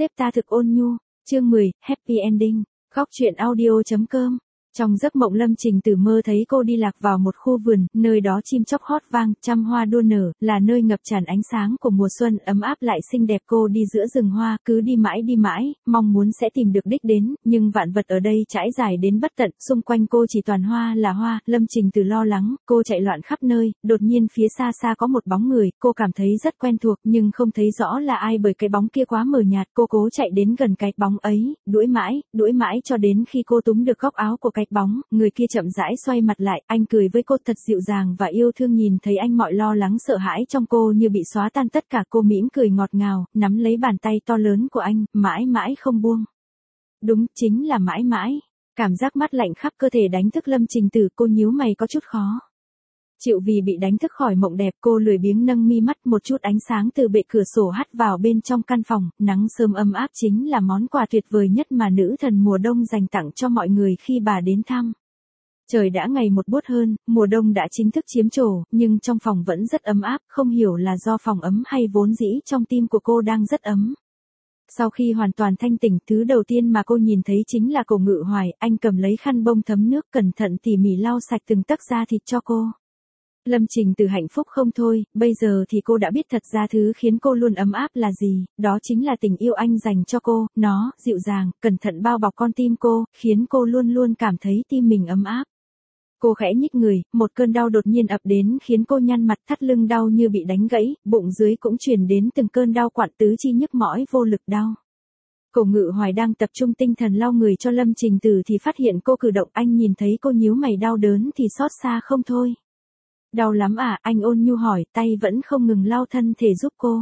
Sếp ta thực ôn nhu. Chương 10, Happy Ending. Góc truyện audio.com. Trong giấc mộng Lâm Trình Tử mơ thấy cô đi lạc vào một khu vườn, nơi đó chim chóc hót vang, trăm hoa đua nở, là nơi ngập tràn ánh sáng của mùa xuân ấm áp lại xinh đẹp. Cô đi giữa rừng hoa, cứ đi mãi, mong muốn sẽ tìm được đích đến, nhưng vạn vật ở đây trải dài đến bất tận, xung quanh cô chỉ toàn hoa là hoa. Lâm Trình Tử lo lắng, cô chạy loạn khắp nơi, đột nhiên phía xa xa có một bóng người, cô cảm thấy rất quen thuộc nhưng không thấy rõ là ai bởi cái bóng kia quá mờ nhạt. Cô cố chạy đến gần cái bóng ấy, đuổi mãi cho đến khi cô túm được góc áo của cái bóng, người kia chậm rãi xoay mặt lại, anh cười với cô thật dịu dàng và yêu thương. Nhìn thấy anh, mọi lo lắng sợ hãi trong cô như bị xóa tan tất cả. Cô mỉm cười ngọt ngào, nắm lấy bàn tay to lớn của anh, mãi không buông. Đúng, chính là mãi. Cảm giác mát lạnh khắp cơ thể đánh thức Lâm Trình Tử, cô nhíu mày có chút khó chịu vì bị đánh thức khỏi mộng đẹp. Cô lười biếng nâng mi mắt, một chút ánh sáng từ bệ cửa sổ hắt vào bên trong căn phòng, nắng sớm ấm áp chính là món quà tuyệt vời nhất mà nữ thần mùa đông dành tặng cho mọi người khi bà đến thăm. Trời đã ngày một buốt hơn, mùa đông đã chính thức chiếm trổ, nhưng trong phòng vẫn rất ấm áp, không hiểu là do phòng ấm hay vốn dĩ trong tim của cô đang rất ấm. Sau khi hoàn toàn thanh tỉnh, thứ đầu tiên mà cô nhìn thấy chính là Cổ Ngự Hoài. Anh cầm lấy khăn bông thấm nước, cẩn thận tỉ mỉ lau sạch từng tấc da thịt cho cô. Lâm Trình Tử hạnh phúc không thôi, bây giờ thì cô đã biết thật ra thứ khiến cô luôn ấm áp là gì, đó chính là tình yêu anh dành cho cô. Nó dịu dàng, cẩn thận bao bọc con tim cô, khiến cô luôn cảm thấy tim mình ấm áp. Cô khẽ nhích người, một cơn đau đột nhiên ập đến khiến cô nhăn mặt, thắt lưng đau như bị đánh gãy, bụng dưới cũng truyền đến từng cơn đau quặn, tứ chi nhức mỏi vô lực đau. Cổ Ngự Hoài đang tập trung tinh thần lau người cho Lâm Trình Tử thì phát hiện cô cử động. Anh nhìn thấy cô nhíu mày đau đớn thì xót xa không thôi. Đau lắm à? Anh ôn nhu hỏi, tay vẫn không ngừng lau thân thể giúp cô.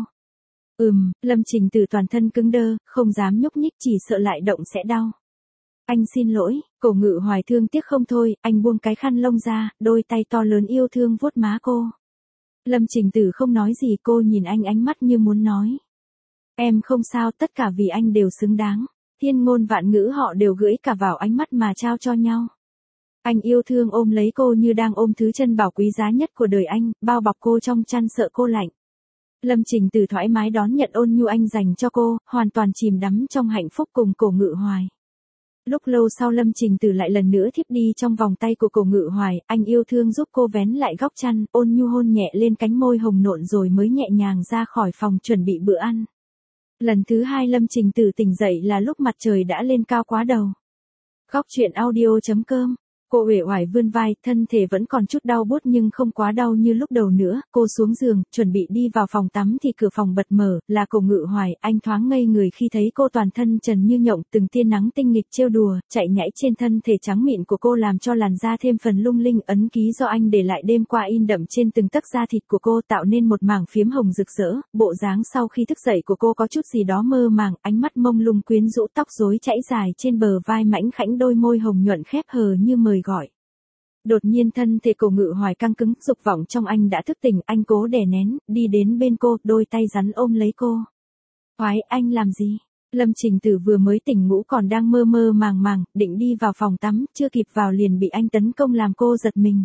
Lâm Trình Tử toàn thân cứng đơ, không dám nhúc nhích, chỉ sợ lại động sẽ đau. Anh xin lỗi. Cổ Ngự Hoài thương tiếc không thôi, anh buông cái khăn lông ra, đôi tay to lớn yêu thương vuốt má cô. Lâm Trình Tử không nói gì, cô nhìn anh ánh mắt như muốn nói. Em không sao, tất cả vì anh đều xứng đáng. Thiên ngôn vạn ngữ họ đều gửi cả vào ánh mắt mà trao cho nhau. Anh yêu thương ôm lấy cô như đang ôm thứ chân bảo quý giá nhất của đời anh, bao bọc cô trong chăn sợ cô lạnh. Lâm Trình Tử thoải mái đón nhận ôn nhu anh dành cho cô, hoàn toàn chìm đắm trong hạnh phúc cùng Cổ Ngự Hoài. Lúc lâu sau Lâm Trình Tử lại lần nữa thiếp đi trong vòng tay của Cổ Ngự Hoài, anh yêu thương giúp cô vén lại góc chăn, ôn nhu hôn nhẹ lên cánh môi hồng nộn rồi mới nhẹ nhàng ra khỏi phòng chuẩn bị bữa ăn. Lần thứ hai Lâm Trình Tử tỉnh dậy là lúc mặt trời đã lên cao quá đầu. Góc truyện audio.com. Cô uể oải vươn vai, thân thể vẫn còn chút đau buốt nhưng không quá đau như lúc đầu nữa. Cô xuống giường, chuẩn bị đi vào phòng tắm thì cửa phòng bật mở, là Cổ Ngự Hoài. Anh thoáng ngây người khi thấy cô toàn thân trần như nhộng, từng tia nắng tinh nghịch trêu đùa, chạy nhảy trên thân thể trắng mịn của cô làm cho làn da thêm phần lung linh. Ấn ký do anh để lại đêm qua in đậm trên từng tấc da thịt của cô, tạo nên một mảng phiếm hồng rực rỡ. Bộ dáng sau khi thức dậy của cô có chút gì đó mơ màng, ánh mắt mông lung quyến rũ, tóc rối chảy dài trên bờ vai mảnh khảnh, đôi môi hồng nhuận khép hờ như mời gọi. Đột nhiên thân thể Cổ Ngự Hoài căng cứng, dục vọng trong anh đã thức tỉnh. Anh cố đè nén, đi đến bên cô, đôi tay rắn ôm lấy cô. Hoài, anh làm gì? Lâm Trình Tử vừa mới tỉnh ngủ còn đang mơ màng, định đi vào phòng tắm, chưa kịp vào liền bị anh tấn công làm cô giật mình.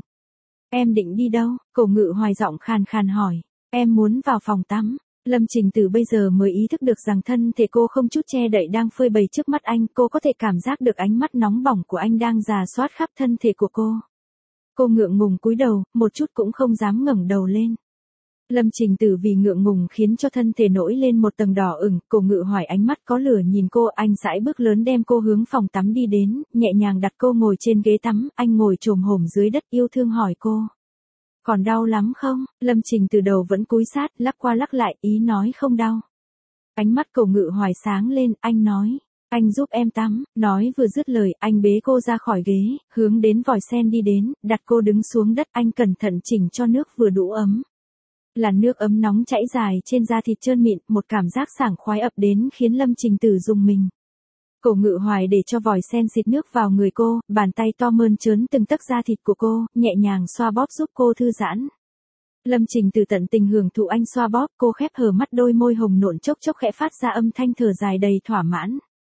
Em định đi đâu? Cổ Ngự Hoài giọng khàn hỏi. Em muốn vào phòng tắm. Lâm Trình Tử bây giờ mới ý thức được rằng thân thể cô không chút che đậy đang phơi bày trước mắt anh. Cô có thể cảm giác được ánh mắt nóng bỏng của anh đang rà soát khắp thân thể của cô. Cô ngượng ngùng cúi đầu, một chút cũng không dám ngẩng đầu lên. Lâm Trình Tử vì ngượng ngùng khiến cho thân thể nổi lên một tầng đỏ ửng. Cổ Ngự Hoài ánh mắt có lửa nhìn cô, anh sải bước lớn đem cô hướng phòng tắm đi đến, nhẹ nhàng đặt cô ngồi trên ghế tắm. Anh ngồi chồm hổm dưới đất yêu thương hỏi cô. Còn đau lắm không? Lâm Trình Tử đầu vẫn cúi sát, lắc qua lắc lại, ý nói không đau. Ánh mắt Cổ Ngự Hoài sáng lên, anh nói. Anh giúp em tắm. Nói vừa dứt lời, anh bế cô ra khỏi ghế, hướng đến vòi sen đi đến, đặt cô đứng xuống đất. Anh cẩn thận chỉnh cho nước vừa đủ ấm. Làn nước ấm nóng chảy dài trên da thịt trơn mịn, một cảm giác sảng khoái ập đến khiến Lâm Trình Tử rùng mình. Cổ Ngự Hoài để cho vòi sen xịt nước vào người cô, bàn tay to mơn trớn từng tấc da thịt của cô, nhẹ nhàng xoa bóp giúp cô thư giãn. Lâm Trình Tử tận tình hưởng thụ anh xoa bóp, cô khép hờ mắt, đôi môi hồng nộn chốc chốc khẽ phát ra âm thanh thở dài đầy thỏa mãn.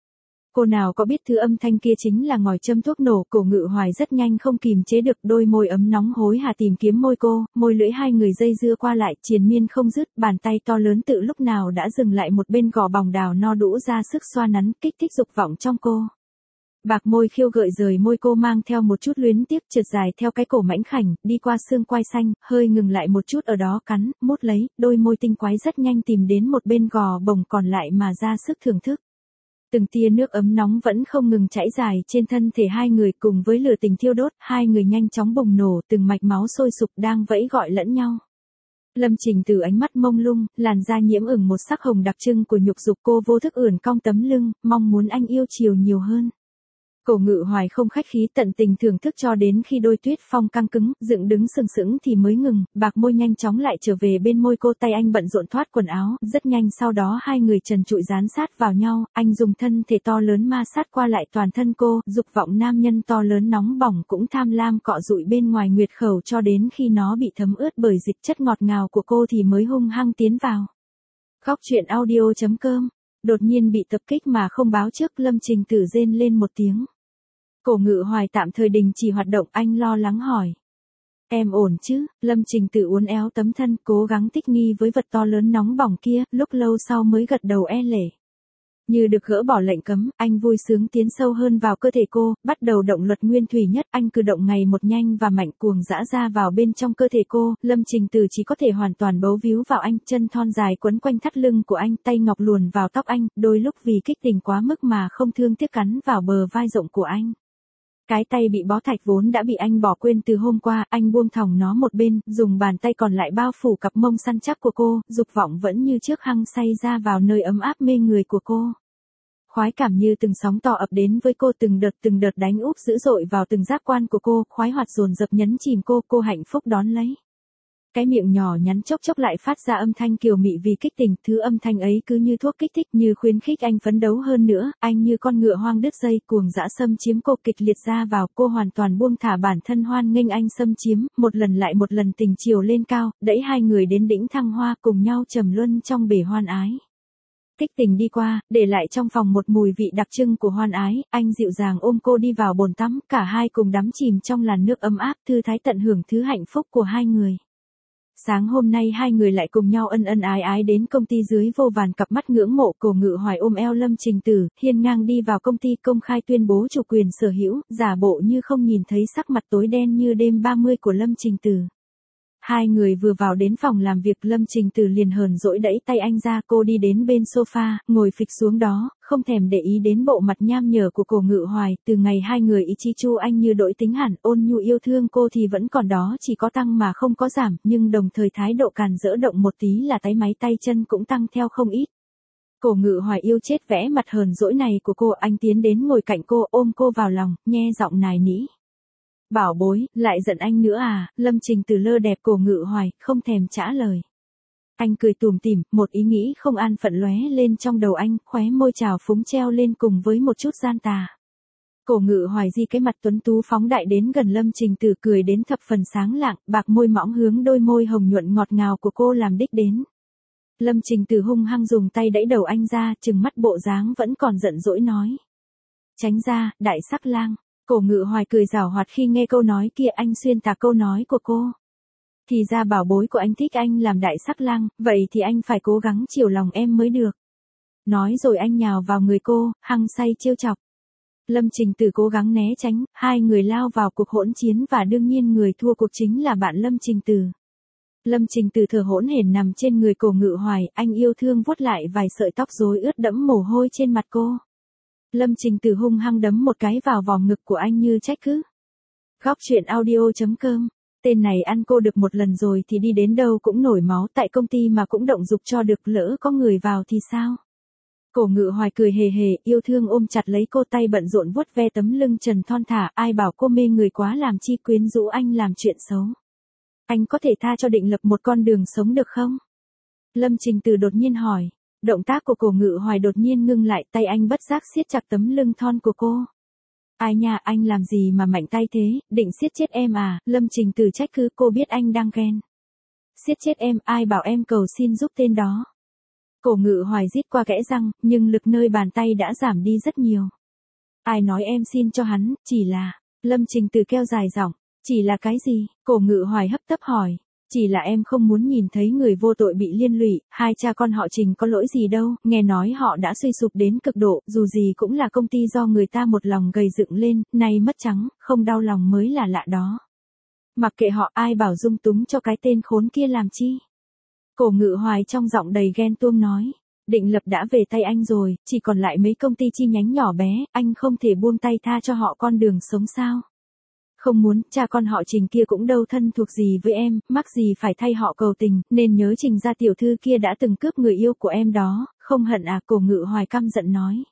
Cô nào có biết thứ âm thanh kia chính là ngòi châm thuốc nổ, Cổ Ngự Hoài rất nhanh không kìm chế được, đôi môi ấm nóng hối hả tìm kiếm môi cô, môi lưỡi hai người dây dưa qua lại, triền miên không dứt, bàn tay to lớn tự lúc nào đã dừng lại một bên gò bòng đào no đũ ra sức xoa nắn, kích thích dục vọng trong cô. Bạc môi khiêu gợi rời môi cô mang theo một chút luyến tiếc trượt dài theo cái cổ mảnh khảnh, đi qua xương quai xanh, hơi ngừng lại một chút ở đó cắn, mút lấy, đôi môi tinh quái rất nhanh tìm đến một bên gò bồng còn lại mà ra sức thưởng thức. Từng tia nước ấm nóng vẫn không ngừng chảy dài trên thân thể hai người cùng với lửa tình thiêu đốt, hai người nhanh chóng bùng nổ, từng mạch máu sôi sục đang vẫy gọi lẫn nhau. Lâm Trình Từ ánh mắt mông lung, làn da nhiễm ửng một sắc hồng đặc trưng của nhục dục, cô vô thức ưỡn cong tấm lưng, mong muốn anh yêu chiều nhiều hơn. Cổ Ngự Hoài không khách khí tận tình thưởng thức cho đến khi đôi tuyết phong căng cứng, dựng đứng sừng sững thì mới ngừng, bạc môi nhanh chóng lại trở về bên môi cô, tay anh bận rộn thoát quần áo, rất nhanh sau đó hai người trần trụi dán sát vào nhau, anh dùng thân thể to lớn ma sát qua lại toàn thân cô, dục vọng nam nhân to lớn nóng bỏng cũng tham lam cọ rụi bên ngoài nguyệt khẩu cho đến khi nó bị thấm ướt bởi dịch chất ngọt ngào của cô thì mới hung hăng tiến vào. Góc truyện audio.com. Đột nhiên bị tập kích mà không báo trước, Lâm Trình Tử rên lên một tiếng. Cổ Ngự Hoài tạm thời đình chỉ hoạt động, anh lo lắng hỏi. Em ổn chứ? Lâm Trình Tử uốn éo tấm thân, cố gắng thích nghi với vật to lớn nóng bỏng kia, lúc lâu sau mới gật đầu e lệ. Như được gỡ bỏ lệnh cấm, anh vui sướng tiến sâu hơn vào cơ thể cô, bắt đầu động luật nguyên thủy nhất, anh cử động ngày một nhanh và mạnh cuồng dã ra vào bên trong cơ thể cô, Lâm Trình Tử chỉ có thể hoàn toàn bấu víu vào anh, chân thon dài quấn quanh thắt lưng của anh, tay ngọc luồn vào tóc anh, đôi lúc vì kích tình quá mức mà không thương tiếc cắn vào bờ vai rộng của anh. Cái tay bị bó thạch vốn đã bị anh bỏ quên từ hôm qua, anh buông thõng nó một bên, dùng bàn tay còn lại bao phủ cặp mông săn chắc của cô, dục vọng vẫn như trước hăng say ra vào nơi ấm áp mê người của cô. Khoái cảm như từng sóng to ập đến với cô, từng đợt đánh úp dữ dội vào từng giác quan của cô, khoái hoạt dồn dập nhấn chìm cô hạnh phúc đón lấy. Cái miệng nhỏ nhắn chốc chốc lại phát ra âm thanh kiều mị vì kích tình, thứ âm thanh ấy cứ như thuốc kích thích, như khuyến khích anh phấn đấu hơn nữa, anh như con ngựa hoang đứt dây, cuồng dã xâm chiếm cô, kịch liệt ra vào, cô hoàn toàn buông thả bản thân hoan nghênh anh xâm chiếm, một lần lại một lần tình chiều lên cao, đẩy hai người đến đỉnh thăng hoa, cùng nhau trầm luân trong bể hoan ái. Kích tình đi qua, để lại trong phòng một mùi vị đặc trưng của hoan ái, anh dịu dàng ôm cô đi vào bồn tắm, cả hai cùng đắm chìm trong làn nước ấm áp, thư thái tận hưởng thứ hạnh phúc của hai người. Sáng hôm nay hai người lại cùng nhau ân ân ái ái đến công ty dưới vô vàn cặp mắt ngưỡng mộ. Cổ Ngự Hoài ôm eo Lâm Trình Tử, hiên ngang đi vào công ty, công khai tuyên bố chủ quyền sở hữu, giả bộ như không nhìn thấy sắc mặt tối đen như đêm 30 của Lâm Trình Tử. Hai người vừa vào đến phòng làm việc, Lâm Trình Tử liền hờn dỗi đẩy tay anh ra, cô đi đến bên sofa, ngồi phịch xuống đó, không thèm để ý đến bộ mặt nham nhở của Cổ Ngự Hoài. Từ ngày hai người ý chí chu anh như đổi tính hẳn, ôn nhu yêu thương cô thì vẫn còn đó, chỉ có tăng mà không có giảm, nhưng đồng thời thái độ càn rỡ động một tí là táy máy tay chân cũng tăng theo không ít. Cổ Ngự Hoài yêu chết vẽ mặt hờn dỗi này của cô, anh tiến đến ngồi cạnh cô, ôm cô vào lòng, nhe giọng nài nỉ. Bảo bối, lại giận anh nữa à? Lâm Trình Tử lơ đẹp Cổ Ngự Hoài, không thèm trả lời. Anh cười tủm tỉm, một ý nghĩ không an phận lóe lên trong đầu anh, khóe môi trào phúng treo lên cùng với một chút gian tà. Cổ Ngự Hoài di cái mặt tuấn tú phóng đại đến gần Lâm Trình Tử, cười đến thập phần sáng lạng, bạc môi mỏng hướng đôi môi hồng nhuận ngọt ngào của cô làm đích đến. Lâm Trình Tử hung hăng dùng tay đẩy đầu anh ra, trừng mắt bộ dáng vẫn còn giận dỗi nói. Tránh ra, đại sắc lang. Cổ Ngự Hoài cười giảo hoạt khi nghe câu nói kia, anh xuyên tạc câu nói của cô. Thì ra bảo bối của anh thích anh làm đại sắc lang, vậy thì anh phải cố gắng chiều lòng em mới được. Nói rồi anh nhào vào người cô, hăng say trêu chọc. Lâm Trình Tử cố gắng né tránh, hai người lao vào cuộc hỗn chiến và đương nhiên người thua cuộc chính là bạn Lâm Trình Tử. Lâm Trình Tử thở hổn hển nằm trên người Cổ Ngự Hoài, anh yêu thương vuốt lại vài sợi tóc rối ướt đẫm mồ hôi trên mặt cô. Lâm Trình Tử hung hăng đấm một cái vào vòng ngực của anh như trách cứ. Góc truyện audio.com. Tên này ăn cô được một lần rồi thì đi đến đâu cũng nổi máu, tại công ty mà cũng động dục cho được, lỡ có người vào thì sao? Cổ Ngự Hoài cười hề hề, yêu thương ôm chặt lấy cô, tay bận rộn vuốt ve tấm lưng trần thon thả, ai bảo cô mê người quá làm chi quyến rũ anh làm chuyện xấu. Anh có thể tha cho Định Lập một con đường sống được không? Lâm Trình Tử đột nhiên hỏi. Động tác của Cổ Ngự Hoài đột nhiên ngưng lại, tay anh bất giác siết chặt tấm lưng thon của cô. Ai nha, anh làm gì mà mạnh tay thế, định siết chết em à? Lâm Trình Tử trách cứ, cô biết anh đang ghen. Siết chết em, ai bảo em cầu xin giúp tên đó. Cổ Ngự Hoài rít qua kẽ răng, nhưng lực nơi bàn tay đã giảm đi rất nhiều. Ai nói em xin cho hắn, chỉ là, Lâm Trình Từ kêu dài giọng, chỉ là cái gì, Cổ Ngự Hoài hấp tấp hỏi. Chỉ là em không muốn nhìn thấy người vô tội bị liên lụy, hai cha con họ Trình có lỗi gì đâu, nghe nói họ đã suy sụp đến cực độ, dù gì cũng là công ty do người ta một lòng gầy dựng lên, nay mất trắng, không đau lòng mới là lạ đó. Mặc kệ họ, ai bảo dung túng cho cái tên khốn kia làm chi. Cổ Ngự Hoài trong giọng đầy ghen tuông nói, Định Lập đã về tay anh rồi, chỉ còn lại mấy công ty chi nhánh nhỏ bé, anh không thể buông tay tha cho họ con đường sống sao. Không muốn, cha con họ Trình kia cũng đâu thân thuộc gì với em, mắc gì phải thay họ cầu tình, nên nhớ Trình gia tiểu thư kia đã từng cướp người yêu của em đó, không hận à, Cổ Ngự Hoài căm giận nói.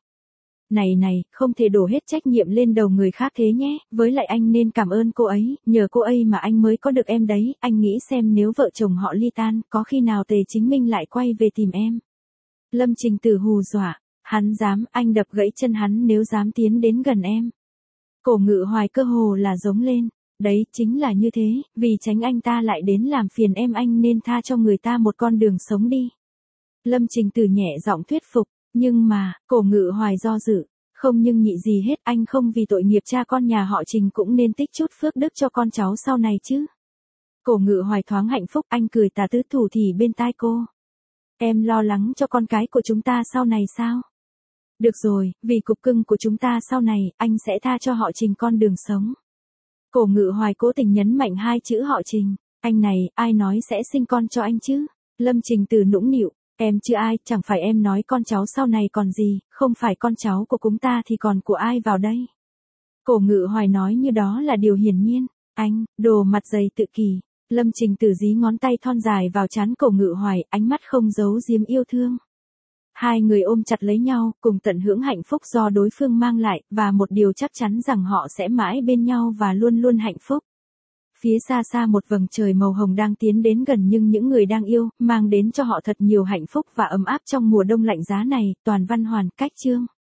Này, không thể đổ hết trách nhiệm lên đầu người khác thế nhé, với lại anh nên cảm ơn cô ấy, nhờ cô ấy mà anh mới có được em đấy, anh nghĩ xem nếu vợ chồng họ ly tan, có khi nào Tề Chính Minh lại quay về tìm em. Lâm Trình Tử hù dọa, hắn dám, anh đập gãy chân hắn nếu dám tiến đến gần em. Cổ Ngự Hoài cơ hồ là giống lên, đấy chính là như thế, vì tránh anh ta lại đến làm phiền em anh nên tha cho người ta một con đường sống đi. Lâm Trình Tử nhẹ giọng thuyết phục, nhưng mà, Cổ Ngự Hoài do dự, không nhưng nhị gì hết, anh không vì tội nghiệp cha con nhà họ Trình cũng nên tích chút phước đức cho con cháu sau này chứ. Cổ Ngự Hoài thoáng hạnh phúc, anh cười tà tứ thủ thì bên tai cô. Em lo lắng cho con cái của chúng ta sau này sao? Được rồi, vì cục cưng của chúng ta sau này, anh sẽ tha cho họ Trình con đường sống. Cổ Ngự Hoài cố tình nhấn mạnh hai chữ họ Trình. Anh này, ai nói sẽ sinh con cho anh chứ? Lâm Trình Tử nũng nịu, em chứ ai, chẳng phải em nói con cháu sau này còn gì, không phải con cháu của chúng ta thì còn của ai vào đây? Cổ Ngự Hoài nói như đó là điều hiển nhiên. Anh, đồ mặt dày tự kỷ. Lâm Trình Tử dí ngón tay thon dài vào trán Cổ Ngự Hoài, ánh mắt không giấu giếm yêu thương. Hai người ôm chặt lấy nhau, cùng tận hưởng hạnh phúc do đối phương mang lại, và một điều chắc chắn rằng họ sẽ mãi bên nhau và luôn luôn hạnh phúc. Phía xa xa một vầng trời màu hồng đang tiến đến gần nhưng những người đang yêu, mang đến cho họ thật nhiều hạnh phúc và ấm áp trong mùa đông lạnh giá này. Toàn văn hoàn, cách chương.